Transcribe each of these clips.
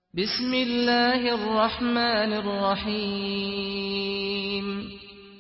بسم الله الرحمن الرحيم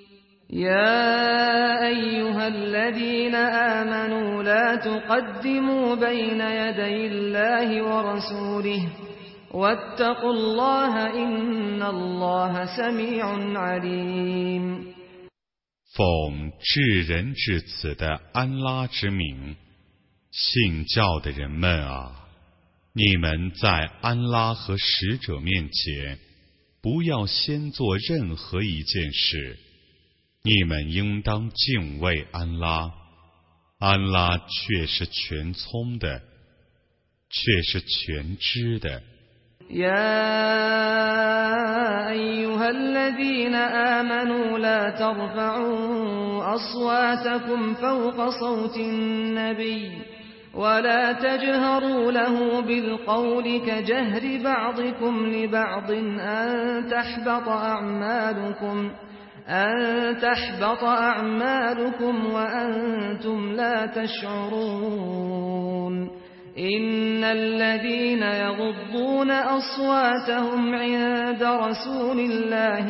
يا أيها الذين آمنوا لا تقدموا بين يدي الله ورسوله واتقوا الله إن الله سميع عليم 奉至仁至此的安拉之名，信教的人们啊，你们在安拉和使者面前，不要先做任何一件事。你们应当敬畏安拉，安拉却是全聪的，却是全知的。 يا أيها الذين آمنوا لا ترفعوا أصواتكم فوق صوت النبي ولا تجهروا له بالقول كجهر بعضكم لبعض أن تحبط أعمالكم وأنتم لا تشعرون إن الذين يغضون أصواتهم عند رسول الله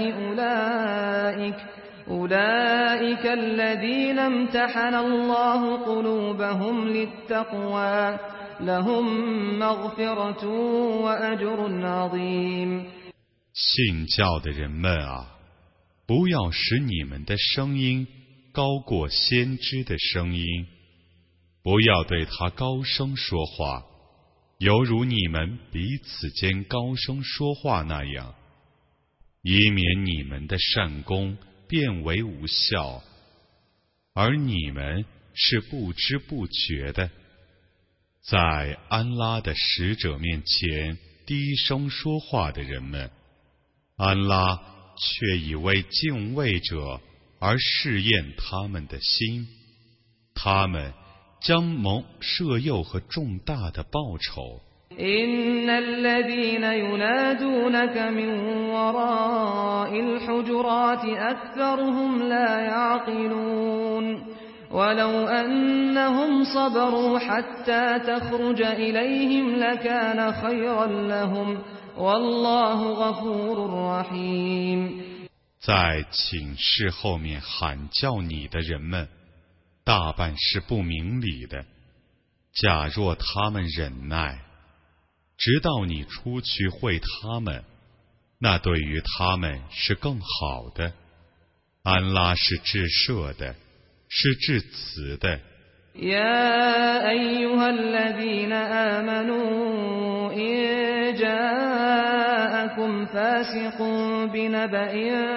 أولئك الذين امتحن الله قلوبهم للتقوى لهم مغفرة وأجر عظيم 信教的人们啊，不要使你们的声音高过先知的声音，不要对他高声说话，犹如你们彼此间高声说话那样，以免你们的善功变为无效，而你们是不知不觉的，在安拉的使者面前低声说话的人们，安拉却以为敬畏者而试验他们的心，他们将蒙赦宥和重大的报酬。 إن الذين ينادونك من وراء الحجرات أكثرهم لا يعقلون ولو أنهم صبروا حتى تخرج إليهم لكان خيرا لهم والله غفور رحيم 在寝室后面喊叫你的人们，大半是不明理的。假若他们忍耐，直到你出去会他们，那对于他们是更好的。安拉是至赦的，是至慈的。 يا أيها الذين آمنوا إن جاءكم فاسق بنبأ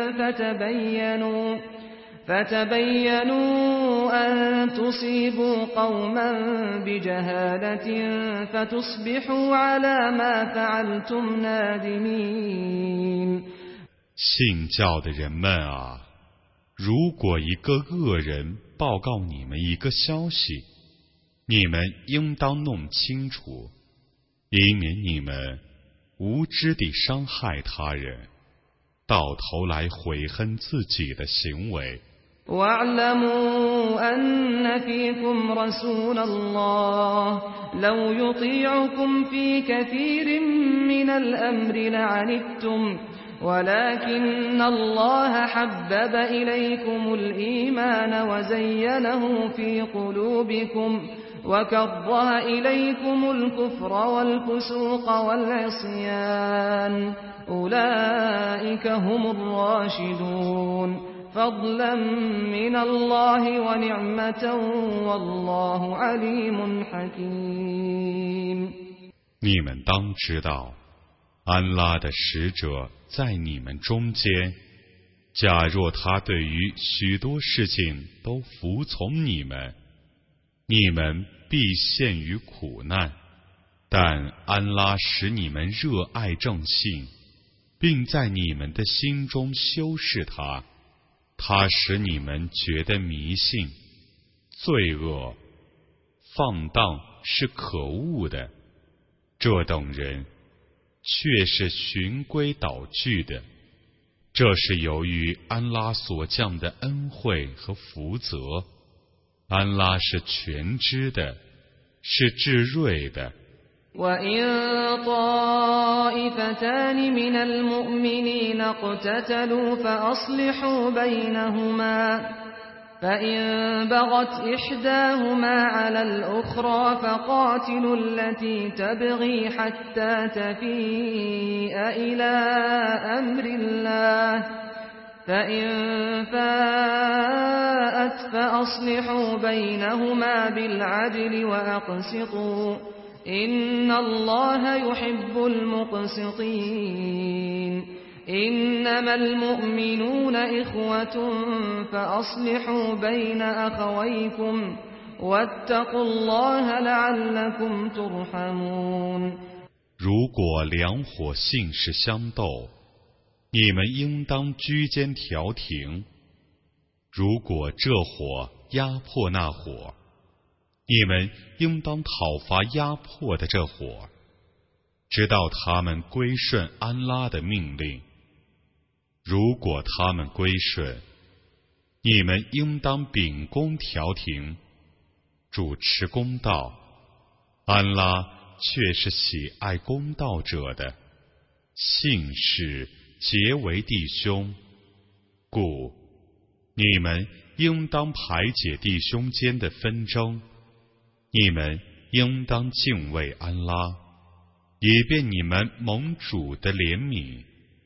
فتبينوا أن تصيبوا قوما بجهالة فتصبحوا على ما فعلتم نادمين 信教的人们啊，如果一个恶人报告你们一个消息，你们应当弄清楚，以免你们无知地伤害他人，到头来悔恨自己的行为。 واعلموا أن فيكم رسول الله لو يطيعكم في كثير من الأمر لعنتم ولكن الله حبب إليكم الإيمان وزينه في قلوبكم وكره إليكم الكفر والفسوق والعصيان أولئك هم الراشدون فضلا من الله ونعمة والله عليم حكيم 你们当知道，安拉的使者在你们中间，假若他对于许多事情都服从你们，你们必陷于苦难，但安拉使你们热爱正信，并在你们的心中修饰它，他使你们觉得迷信、罪恶、放荡是可恶的，这等人却是循规蹈矩的，这是由于安拉所降的恩惠和福泽。安拉是全知的，是至睿的。 وَإِن طَائِفَتَانِ مِنَ الْمُؤْمِنِينَ اقْتَتَلُوا فَأَصْلِحُوا بَيْنَهُمَا فَإِن بَغَتْ إِحْدَاهُمَا عَلَى الْأُخْرَى فَقَاتِلُوا الَّتِي تَبْغِي حَتَّى تَفِيءَ إِلَى أَمْرِ اللَّهِ فَإِن فَاءَتْ فَأَصْلِحُوا بَيْنَهُمَا بِالْعَدْلِ وَأَقْسِطُوا إِنَّ اللَّهَ يُحِبُّ الْمُقْسِطِينَ إِنَّمَا الْمُؤْمِنُونَ إِخْوَةٌ فَأَصْلِحُوا بَيْنَ أَخَوَيْكُمْ وَاتَّقُوا اللَّهَ لَعَلَّكُمْ تُرْحَمُونَ 如果两伙性事相斗，你们应当居间调停。如果这伙压迫那伙，你们应当讨伐压迫的这伙，直到他们归顺安拉的命令。如果他们归顺，你们应当秉公调停，主持公道。安拉却是喜爱公道者的。姓氏结为弟兄，故你们应当排解弟兄间的纷争。你们应当敬畏安拉，以便你们蒙主的怜悯。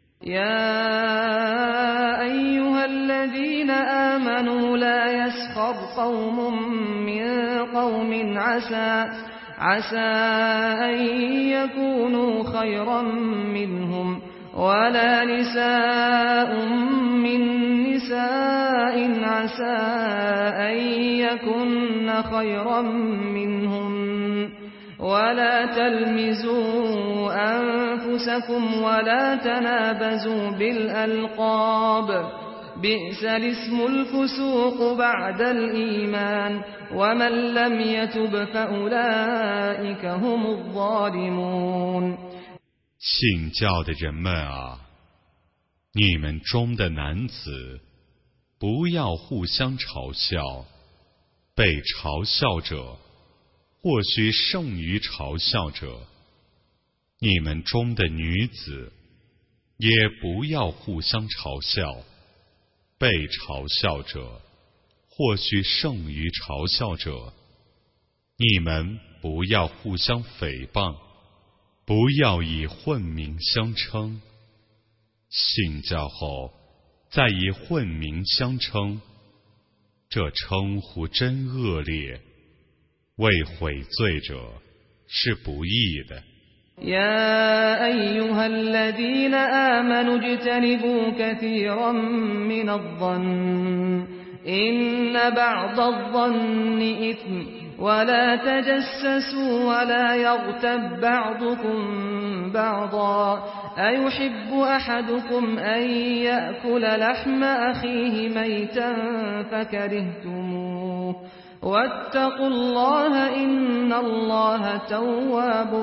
يا أيها الذين آمنوا لا يسخر قوم من قوم عسى أن يكونوا خيرا منهم ولا نساء من نساء عسى أن يكن خيرا منهم ولا تلمزوا أنفسكم ولا تنابزوا بالألقاب بئس الاسم الفسوق بعد الإيمان ومن لم يتب فأولئك هم الظالمون 信教的人们啊，你们中的男子不要互相嘲笑，被嘲笑者或许胜于嘲笑者。你们中的女子也不要互相嘲笑，被嘲笑者或许胜于嘲笑者。你们不要互相诽谤，不要以混名相称。信教后再以混名相称，这称呼真恶劣，为悔罪者是不义的。 يا أيها الذين آمنوا اجتنبوا كثيرا من الظن إن بعض الظن إثم ولا تجسسوا ولا يغتب بعضكم بعضا أيحب أحدكم أن يأكل لحم أخيه ميتا فكرهتموه واتقوا الله إن الله تواب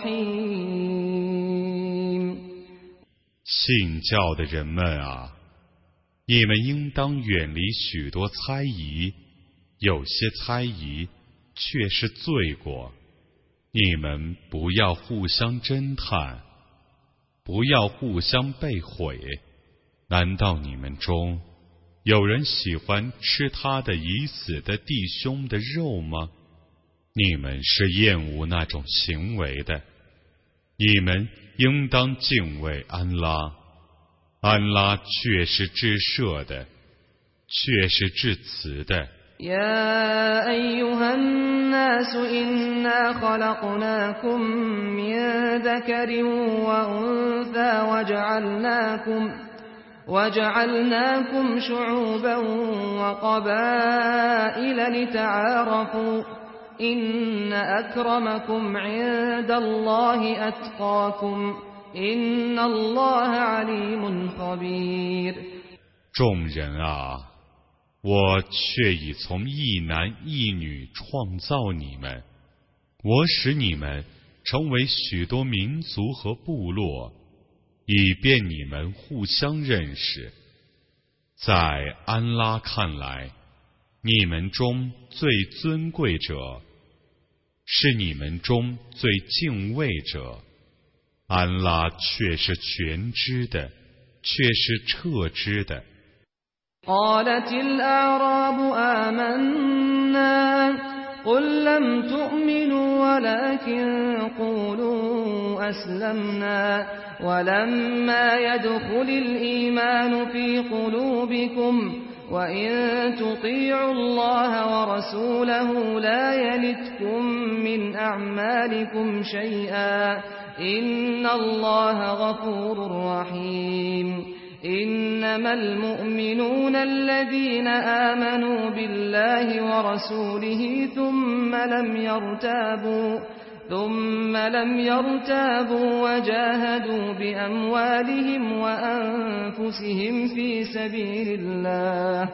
رحيم 信教的人们啊，你们应当远离许多猜疑，有些猜疑却是罪过。你们不要互相侦探，不要互相背毁。难道你们中有人喜欢吃他的已死的弟兄的肉吗？你们是厌恶那种行为的。你们应当敬畏安拉，安拉却是至赦的，却是至慈的。 يا أيها الناس إنا خلقناكم من ذكر وأنثى وجعلناكم شعوبا وقبائل لتعارفوا إن أكرمكم عند الله أتقاكم إن الله عليم خبير 众人啊，我却已从一男一女创造你们，我使你们成为许多民族和部落，以便你们互相认识。在安拉看来，你们中最尊贵者是你们中最敬畏者，安拉却是全知的，却是彻知的。 قالت الأعراب آمنا قل لم تؤمنوا ولكن قولوا أسلمنا ولما يدخل الإيمان في قلوبكم وإن تطيعوا الله ورسوله لا يلتكم من أعمالكم شيئا إن الله غفور رحيم إنما المؤمنون الذين آمنوا بالله ورسوله ثم لم يرتابوا وجاهدوا بأموالهم وأنفسهم في سبيل الله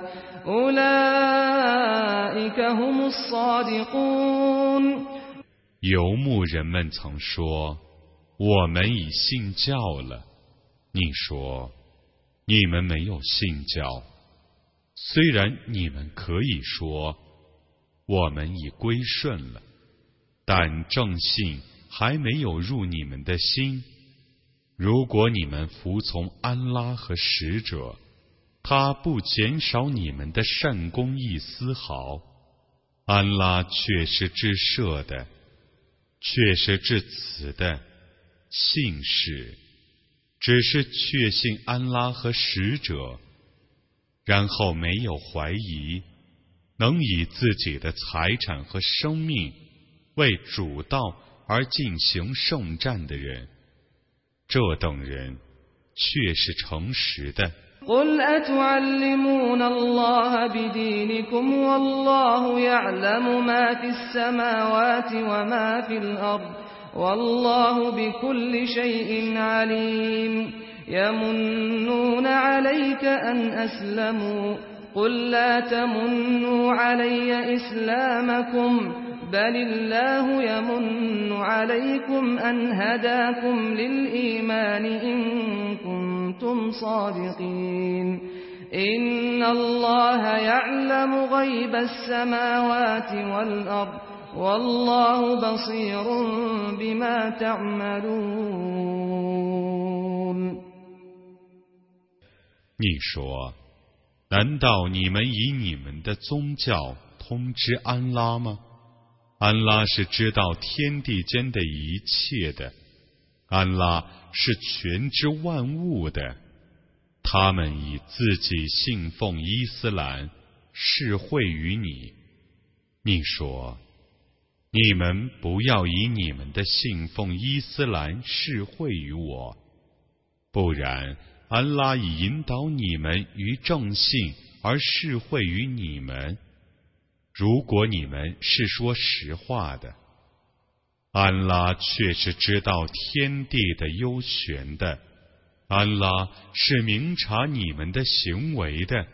أولئك هم الصادقون。 游牧人们曾说，我们已信教了。你说，你们没有信教，虽然你们可以说我们已归顺了，但正信还没有入你们的心。如果你们服从安拉和使者，他不减少你们的善功一丝毫。安拉却是至赦的，却是至慈的。信士只是确信安拉和使者，然后没有怀疑，能以自己的财产和生命为主道而进行圣战的人，这等人却是诚实的。 قل أتعلمون الله بدينكم والله يعلم ما في السماوات وما في الأرض والله بكل شيء عليم يمنون عليك أن أسلموا قل لا تمنوا علي إسلامكم بل الله يمن عليكم أن هداكم للإيمان إن كنتم صادقين إن الله يعلم غيب السماوات والأرض والله بصير بما تعملون。 你说，难道你们以你们的宗教通知安拉吗？安拉是知道天地间的一切的，安拉是全知万物的。他们以自己信奉伊斯兰示惠于你。你说，你们不要以你们的信奉伊斯兰示惠于我，不然安拉已引导你们于正信而示惠于你们。如果你们是说实话的，安拉却是知道天地的幽玄的，安拉是明察你们的行为的。